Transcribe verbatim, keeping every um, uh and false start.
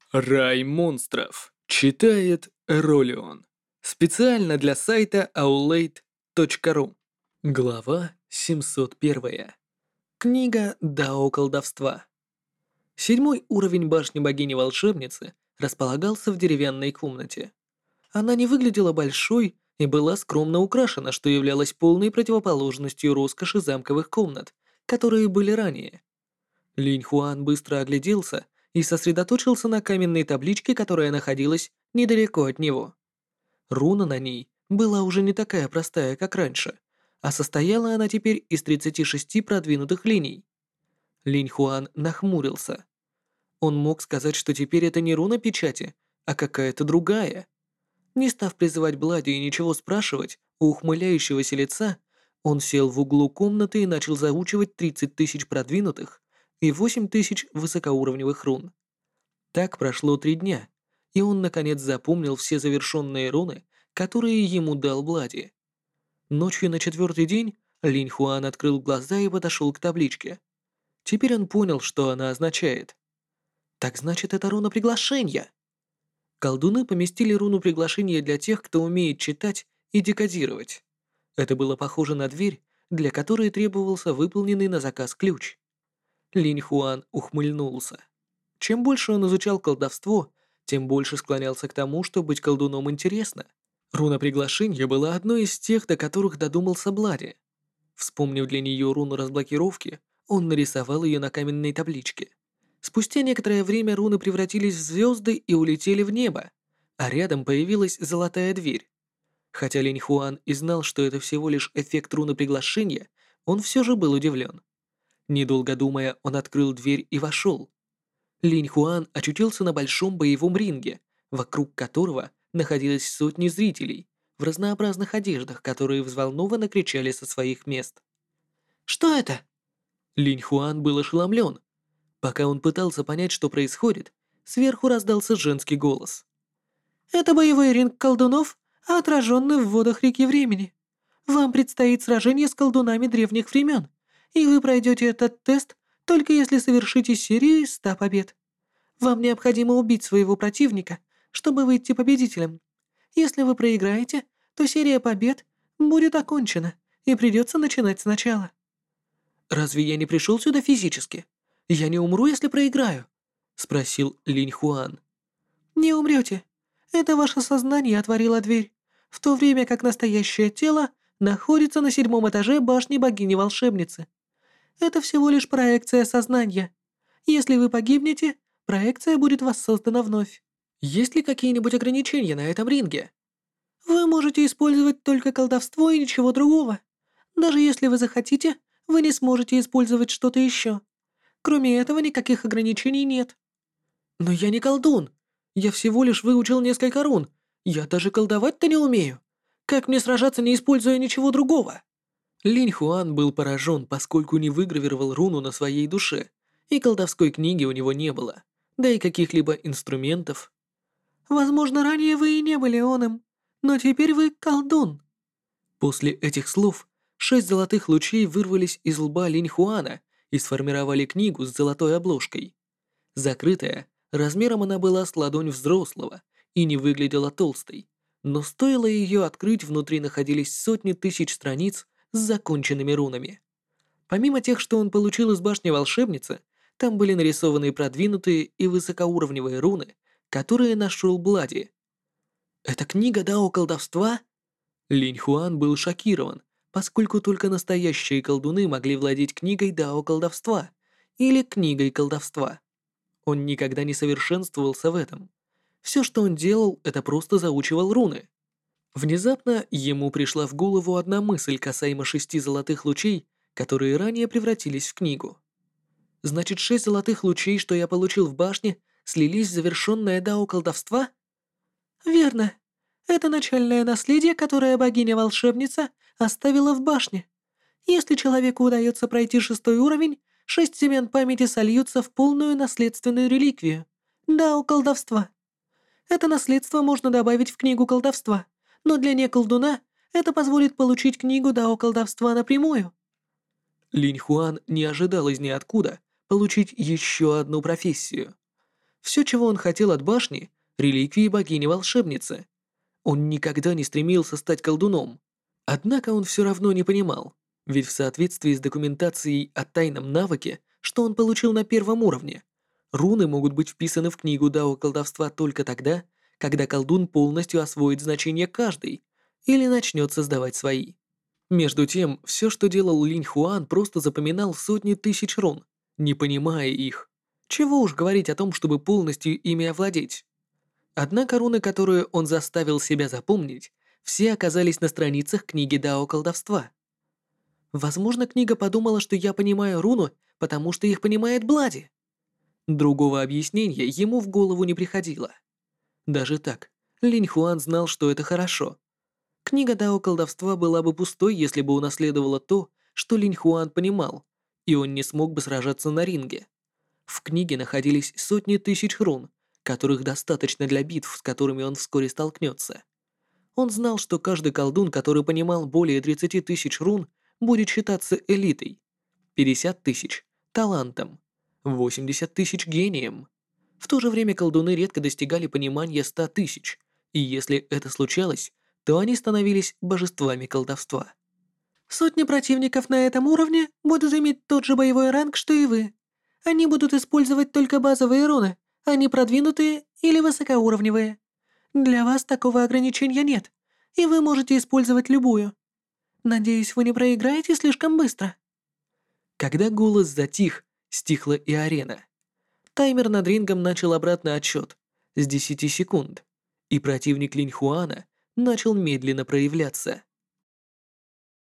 Рай монстров. Читает Ролион. Специально для сайта аулейт точка ру. Глава семьсот один. Книга Дао колдовства. Седьмой уровень башни богини-волшебницы располагался в деревянной комнате. Она не выглядела большой и была скромно украшена, что являлось полной противоположностью роскоши замковых комнат, которые были ранее. Линь Хуан быстро огляделся и сосредоточился на каменной табличке, которая находилась недалеко от него. Руна на ней была уже не такая простая, как раньше, а состояла она теперь из тридцати шести продвинутых линий. Линь Хуан нахмурился. Он мог сказать, что теперь это не руна печати, а какая-то другая. Не став призывать Блади и ничего спрашивать у ухмыляющегося лица, он сел в углу комнаты и начал заучивать тридцать тысяч продвинутых и восемь тысяч высокоуровневых рун. Так прошло три дня, и он наконец запомнил все завершенные руны, которые ему дал Блади. Ночью на четвертый день Линь Хуан открыл глаза и подошел к табличке. Теперь он понял, что она означает. Так значит, это руна приглашения. Колдуны поместили руну приглашения для тех, кто умеет читать и декодировать. Это было похоже на дверь, для которой требовался выполненный на заказ ключ. Линь Хуан ухмыльнулся. Чем больше он изучал колдовство, тем больше склонялся к тому, что быть колдуном интересно. Руна приглашения была одной из тех, до которых додумался Блади. Вспомнив для нее руну разблокировки, он нарисовал ее на каменной табличке. Спустя некоторое время руны превратились в звезды и улетели в небо, а рядом появилась золотая дверь. Хотя Линь Хуан и знал, что это всего лишь эффект руны приглашения, он все же был удивлен. Недолго думая, он открыл дверь и вошел. Линь Хуан очутился на большом боевом ринге, вокруг которого находилось сотни зрителей в разнообразных одеждах, которые взволнованно кричали со своих мест. «Что это?» Линь Хуан был ошеломлен. Пока он пытался понять, что происходит, сверху раздался женский голос. «Это боевой ринг колдунов, отраженный в водах реки времени. Вам предстоит сражение с колдунами древних времен, и вы пройдете этот тест только если совершите серию из ста побед. Вам необходимо убить своего противника, чтобы выйти победителем. Если вы проиграете, то серия побед будет окончена, и придется начинать сначала». «Разве я не пришел сюда физически? Я не умру, если проиграю?» — спросил Линь Хуан. «Не умрете. Это ваше сознание отворило дверь, в то время как настоящее тело находится на седьмом этаже башни богини-волшебницы. Это всего лишь проекция сознания. Если вы погибнете, проекция будет воссоздана вновь». «Есть ли какие-нибудь ограничения на этом ринге?» «Вы можете использовать только колдовство и ничего другого. Даже если вы захотите, вы не сможете использовать что-то еще. Кроме этого, никаких ограничений нет». «Но я не колдун. Я всего лишь выучил несколько рун. Я даже колдовать-то не умею. Как мне сражаться, не используя ничего другого?» Линь Хуан был поражен, поскольку не выгравировал руну на своей душе, и колдовской книги у него не было, да и каких-либо инструментов. «Возможно, ранее вы и не были оным, но теперь вы колдун». После этих слов шесть золотых лучей вырвались из лба Линь Хуана и сформировали книгу с золотой обложкой. Закрытая, размером она была с ладонь взрослого и не выглядела толстой, но стоило ее открыть, внутри находились сотни тысяч страниц с законченными рунами. Помимо тех, что он получил из башни волшебницы, там были нарисованы продвинутые и высокоуровневые руны, которые нашел Блади. «Это книга Дао колдовства?» Линь Хуан был шокирован, поскольку только настоящие колдуны могли владеть книгой Дао колдовства или книгой колдовства. Он никогда не совершенствовался в этом. Все, что он делал, это просто заучивал руны. Внезапно ему пришла в голову одна мысль касаемо шести золотых лучей, которые ранее превратились в книгу. Значит, шесть золотых лучей, что я получил в башне, слились в завершенное дао колдовства? Верно. Это начальное наследие, которое богиня-волшебница оставила в башне. Если человеку удается пройти шестой уровень, шесть семян памяти сольются в полную наследственную реликвию — дао колдовства. Это наследство можно добавить в книгу колдовства, но для неколдуна это позволит получить книгу дао колдовства напрямую. Линь Хуан не ожидал из ниоткуда получить еще одну профессию. Все, чего он хотел от башни — реликвии богини-волшебницы. Он никогда не стремился стать колдуном. Однако он все равно не понимал, ведь в соответствии с документацией о тайном навыке, что он получил на первом уровне, руны могут быть вписаны в книгу Дао колдовства только тогда, когда колдун полностью освоит значение каждой или начнет создавать свои. Между тем, все, что делал Линь Хуан, просто запоминал сотни тысяч рун, не понимая их. Чего уж говорить о том, чтобы полностью ими овладеть. Однако руны, которые он заставил себя запомнить, все оказались на страницах книги Дао колдовства. Возможно, книга подумала, что я понимаю руну, потому что их понимает Блади. Другого объяснения ему в голову не приходило. Даже так, Линь Хуан знал, что это хорошо. Книга Дао колдовства была бы пустой, если бы унаследовала то, что Линь Хуан понимал, и он не смог бы сражаться на ринге. В книге находились сотни тысяч рун, которых достаточно для битв, с которыми он вскоре столкнется. Он знал, что каждый колдун, который понимал более тридцати тысяч рун, будет считаться элитой, пятьдесят тысяч — талантом, восемьдесят тысяч — гением. В то же время колдуны редко достигали понимания ста тысяч, и если это случалось, то они становились божествами колдовства. Сотни противников на этом уровне будут иметь тот же боевой ранг, что и вы. Они будут использовать только базовые руны, а не продвинутые или высокоуровневые. Для вас такого ограничения нет, и вы можете использовать любую. Надеюсь, вы не проиграете слишком быстро. Когда голос затих, стихла и арена. Таймер над рингом начал обратный отсчет с десяти секунд, и противник Линь Хуана начал медленно проявляться.